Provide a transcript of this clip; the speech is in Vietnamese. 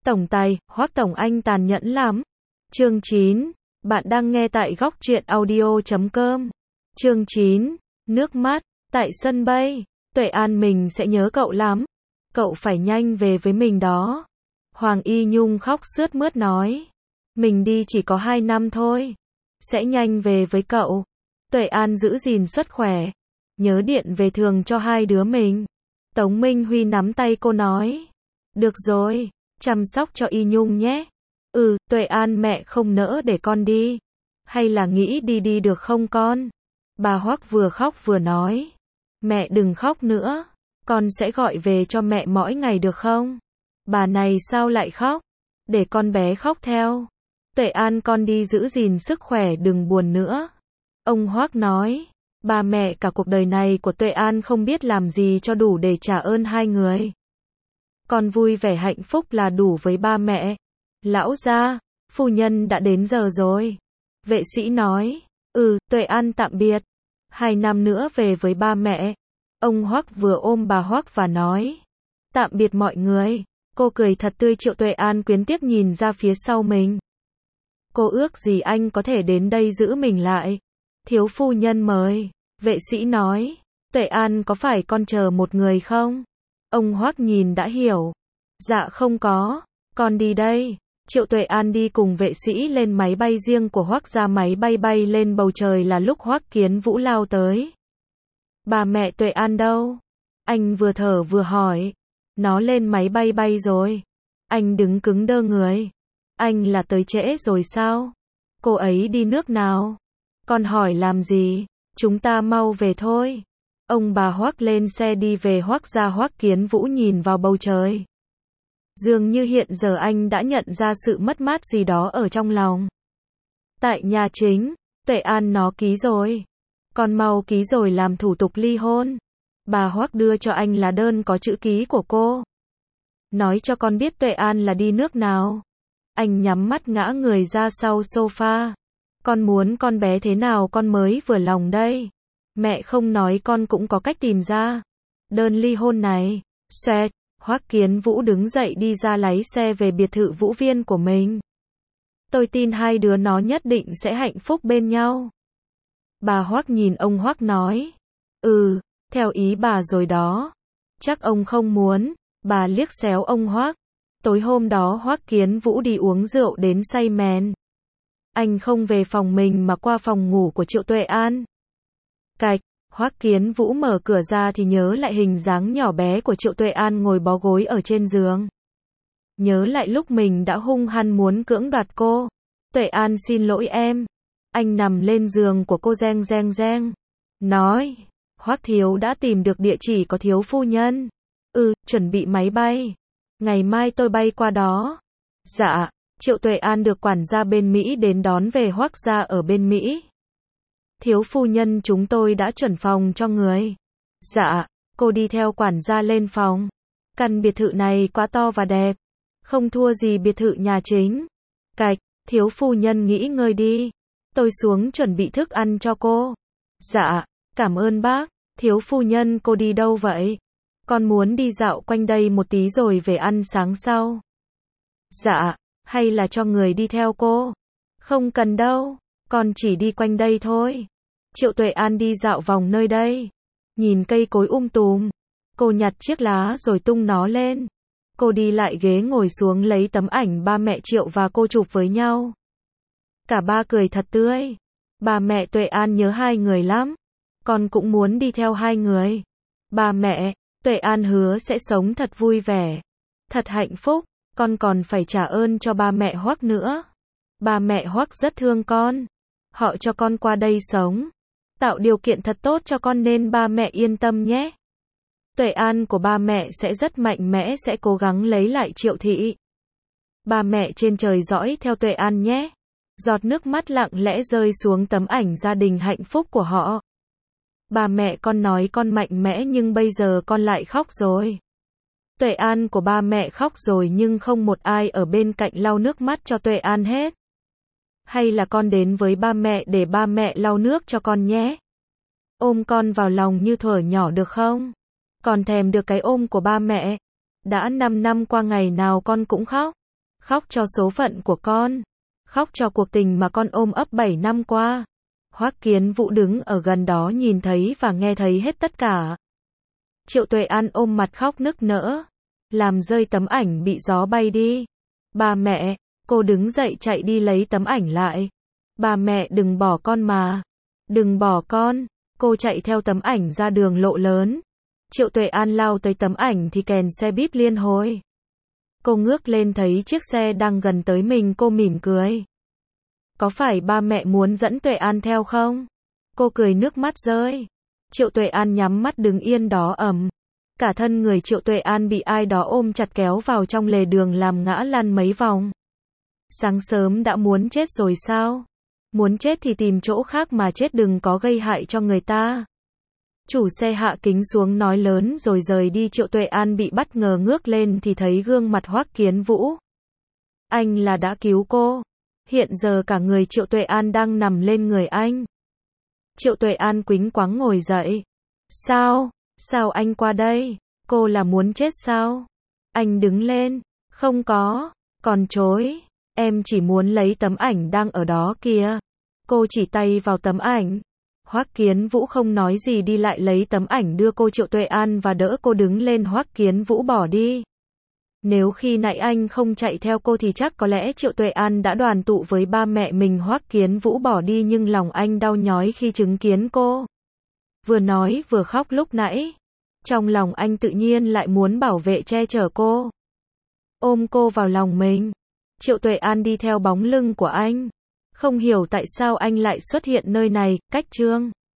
Tổng tài, Hoắc Tổng Anh tàn nhẫn lắm. Chương 9. Bạn đang nghe tại góc truyện audio.com. Chương 9. Nước mắt. Tại sân bay. Tuệ An mình sẽ nhớ cậu lắm. Cậu phải nhanh về với mình đó. Hoàng Y Nhung khóc sướt mướt nói. Mình đi chỉ có 2 năm thôi. Sẽ nhanh về với cậu. Tuệ An giữ gìn sức khỏe. Nhớ điện về thường cho hai đứa mình. Tống Minh Huy nắm tay cô nói. Được rồi, chăm sóc cho Y Nhung nhé. Tuệ An mẹ không nỡ để con đi. Hay là nghĩ đi được không con? Bà Hoắc vừa khóc vừa nói. Mẹ đừng khóc nữa. Con sẽ gọi về cho mẹ mỗi ngày được không? Bà này sao lại khóc? Để con bé khóc theo. Tuệ An con đi giữ gìn sức khỏe đừng buồn nữa. Ông Hoắc nói. Ba mẹ cả cuộc đời này của Tuệ An không biết làm gì cho đủ để trả ơn hai người. Con vui vẻ hạnh phúc là đủ với ba mẹ. Lão gia, phu nhân đã đến giờ rồi. Vệ sĩ nói. Tuệ An tạm biệt. 2 năm nữa về với ba mẹ. Ông Hoắc vừa ôm bà Hoắc và nói. Tạm biệt mọi người. Cô cười thật tươi. Triệu Tuệ An quyến tiếc nhìn ra phía sau mình. Cô ước gì anh có thể đến đây giữ mình lại. Thiếu phu nhân mời. Vệ sĩ nói. Tuệ An có phải con chờ một người không? Ông Hoắc nhìn đã hiểu. Dạ không có. Con đi đây. Triệu Tuệ An đi cùng vệ sĩ lên máy bay riêng của Hoắc ra. Máy bay bay lên bầu trời là lúc Hoắc Kiến Vũ lao tới. Bà mẹ Tuệ An đâu? Anh vừa thở vừa hỏi. Nó lên máy bay bay rồi. Anh đứng cứng đơ người. Anh là tới trễ rồi sao? Cô ấy đi nước nào? Con hỏi làm gì? Chúng ta mau về thôi. Ông bà Hoắc lên xe đi về Hoắc ra. Hoắc Kiến Vũ nhìn vào bầu trời. Dường như hiện giờ anh đã nhận ra sự mất mát gì đó ở trong lòng. Tại nhà chính, Tuệ An nó ký rồi. Con mau ký rồi làm thủ tục ly hôn. Bà Hoắc đưa cho anh lá đơn có chữ ký của cô. Nói cho con biết Tuệ An là đi nước nào. Anh nhắm mắt ngã người ra sau sofa. Con muốn con bé thế nào con mới vừa lòng đây. Mẹ không nói con cũng có cách tìm ra. Đơn ly hôn này. Xoẹt. Hoắc Kiến Vũ đứng dậy đi ra lái xe về biệt thự Vũ Viên của mình. Tôi tin hai đứa nó nhất định sẽ hạnh phúc bên nhau. Bà Hoắc nhìn ông Hoắc nói. Theo ý bà rồi đó. Chắc ông không muốn. Bà liếc xéo ông Hoắc. Tối hôm đó Hoắc Kiến Vũ đi uống rượu đến say mèn. Anh không về phòng mình mà qua phòng ngủ của Triệu Tuệ An. Cạch. Hoắc Kiến Vũ mở cửa ra thì nhớ lại hình dáng nhỏ bé của Triệu Tuệ An ngồi bó gối ở trên giường. Nhớ lại lúc mình đã hung hăng muốn cưỡng đoạt cô. Tuệ An xin lỗi em. Anh nằm lên giường của cô reng. Nói. Hoắc thiếu đã tìm được địa chỉ của thiếu phu nhân. Chuẩn bị máy bay. Ngày mai tôi bay qua đó. Dạ. Triệu Tuệ An được quản gia bên Mỹ đến đón về Hoắc gia ở bên Mỹ. Thiếu phu nhân chúng tôi đã chuẩn phòng cho người. Dạ, cô đi theo quản gia lên phòng. Căn biệt thự này quá to và đẹp. Không thua gì biệt thự nhà chính. Cạch, thiếu phu nhân nghỉ ngơi đi. Tôi xuống chuẩn bị thức ăn cho cô. Dạ, cảm ơn bác. Thiếu phu nhân cô đi đâu vậy? Con muốn đi dạo quanh đây một tí rồi về ăn sáng sau. Dạ, hay là cho người đi theo cô? Không cần đâu. Con chỉ đi quanh đây thôi. Triệu Tuệ An đi dạo vòng nơi đây. Nhìn cây cối tùm. Cô nhặt chiếc lá rồi tung nó lên. Cô đi lại ghế ngồi xuống lấy tấm ảnh ba mẹ Triệu và cô chụp với nhau. Cả ba cười thật tươi. Bà mẹ Tuệ An nhớ hai người lắm. Con cũng muốn đi theo hai người. Bà mẹ, Tuệ An hứa sẽ sống thật vui vẻ. Thật hạnh phúc. Con còn phải trả ơn cho ba mẹ Hoắc nữa. Ba mẹ Hoắc rất thương con. Họ cho con qua đây sống. Tạo điều kiện thật tốt cho con nên ba mẹ yên tâm nhé. Tuệ An của ba mẹ sẽ rất mạnh mẽ sẽ cố gắng lấy lại Triệu thị. Ba mẹ trên trời dõi theo Tuệ An nhé. Giọt nước mắt lặng lẽ rơi xuống tấm ảnh gia đình hạnh phúc của họ. Ba mẹ con nói con mạnh mẽ nhưng bây giờ con lại khóc rồi. Tuệ An của ba mẹ khóc rồi nhưng không một ai ở bên cạnh lau nước mắt cho Tuệ An hết. Hay là con đến với ba mẹ để ba mẹ lau nước cho con nhé. Ôm con vào lòng như thuở nhỏ được không? Con thèm được cái ôm của ba mẹ. Đã 5 năm qua ngày nào con cũng khóc. khóc cho số phận của con, khóc cho cuộc tình mà con ôm ấp 7 năm qua. Hoắc Kiến Vũ đứng ở gần đó nhìn thấy và nghe thấy hết tất cả. Triệu Tuệ An ôm mặt khóc nức nở, làm rơi tấm ảnh bị gió bay đi. Ba mẹ, cô đứng dậy chạy đi lấy tấm ảnh lại. Ba mẹ đừng bỏ con mà, đừng bỏ con. Cô chạy theo tấm ảnh ra đường lộ lớn. Triệu Tuệ An lao tới tấm ảnh thì kèn xe bíp liên hồi. Cô ngước lên thấy chiếc xe đang gần tới mình, cô mỉm cười. Có phải ba mẹ muốn dẫn Tuệ An theo không? Cô cười nước mắt rơi. Triệu Tuệ An nhắm mắt đứng yên đó ầm. Cả thân người Triệu Tuệ An bị ai đó ôm chặt kéo vào trong lề đường làm ngã lăn mấy vòng. Sáng sớm đã muốn chết rồi sao? Muốn chết thì tìm chỗ khác mà chết, đừng có gây hại cho người ta. Chủ xe hạ kính xuống nói lớn rồi rời đi. Triệu Tuệ An bị bất ngờ ngước lên thì thấy gương mặt Hoắc Kiến Vũ. Anh là đã cứu cô. Hiện giờ cả người Triệu Tuệ An đang nằm lên người anh. Triệu Tuệ An quĩnh quáng ngồi dậy. Sao? Sao anh qua đây? Cô là muốn chết sao? Anh đứng lên. Không có. Còn chối. Em chỉ muốn lấy tấm ảnh đang ở đó kìa. Cô chỉ tay vào tấm ảnh. Hoắc Kiến Vũ không nói gì đi lại lấy tấm ảnh đưa cô Triệu Tuệ An và đỡ cô đứng lên. Hoắc Kiến Vũ bỏ đi. Nếu khi nãy anh không chạy theo cô thì chắc có lẽ Triệu Tuệ An đã đoàn tụ với ba mẹ mình. Hoắc Kiến Vũ bỏ đi nhưng lòng anh đau nhói khi chứng kiến cô vừa nói vừa khóc lúc nãy. Trong lòng anh tự nhiên lại muốn bảo vệ che chở cô, ôm cô vào lòng mình. Triệu Tuệ An đi theo bóng lưng của anh. Không hiểu tại sao anh lại xuất hiện nơi này. Cách chương